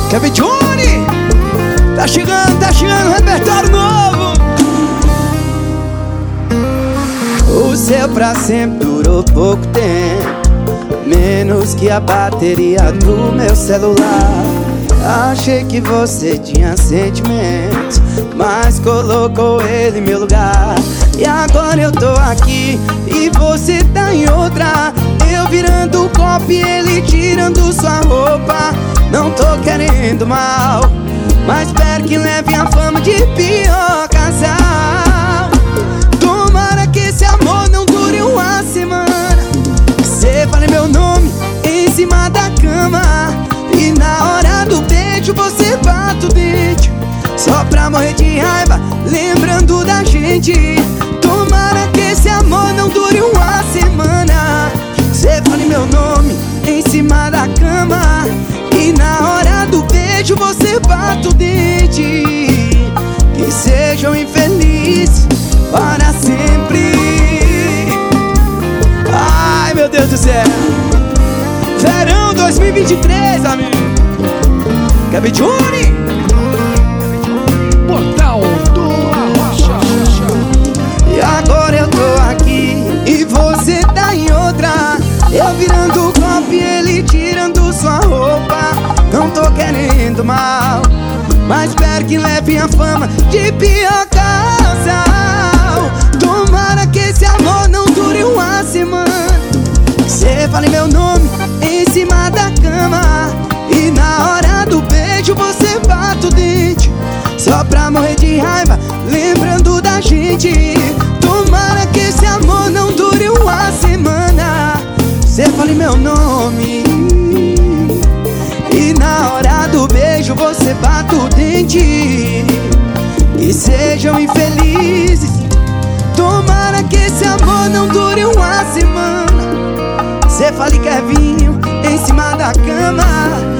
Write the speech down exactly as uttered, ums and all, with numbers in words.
Kevin Johnny, tá chegando, tá chegando, repertório novo. O seu pra sempre durou pouco tempo, menos que a bateria do meu celular. Achei que você tinha sentimentos, mas colocou ele em meu lugar. E agora eu tô aqui e você tá em outra. Eu virando o copo e ele tirando sua roupa. Não tô querendo mal, mas espero que leve a fama de pior casal. Tomara que esse amor não dure uma semana. Cê fale meu nome em cima da cama, e na hora do beijo você bate o dente, só pra morrer de raiva lembrando da gente. Tomara que esse amor não dure uma semana. Cê fale meu nome em cima da cama, e na hora do beijo você bate o dente. Que sejam infelizes para sempre. Ai meu Deus do céu, verão dois mil e vinte e três, amigo. Kevin Johnny, Portal do Arrocha. e agora eu tô aqui e você tá em outra. Eu virando o copo e ele tirando sua roupa. Não tô querendo mal, mas espero que leve a fama de pior casal. Tomara que esse amor não dure uma semana. Cê fale meu nome em cima da cama, e na hora do beijo você bate o dente, só pra morrer de raiva lembrando da gente. Tomara que esse amor não dure uma semana. Cê fale meu nome e na hora do beijo você bate o dente. E sejam infelizes. Tomara que esse amor não dure uma semana. Cê fale Kevinho em cima da cama,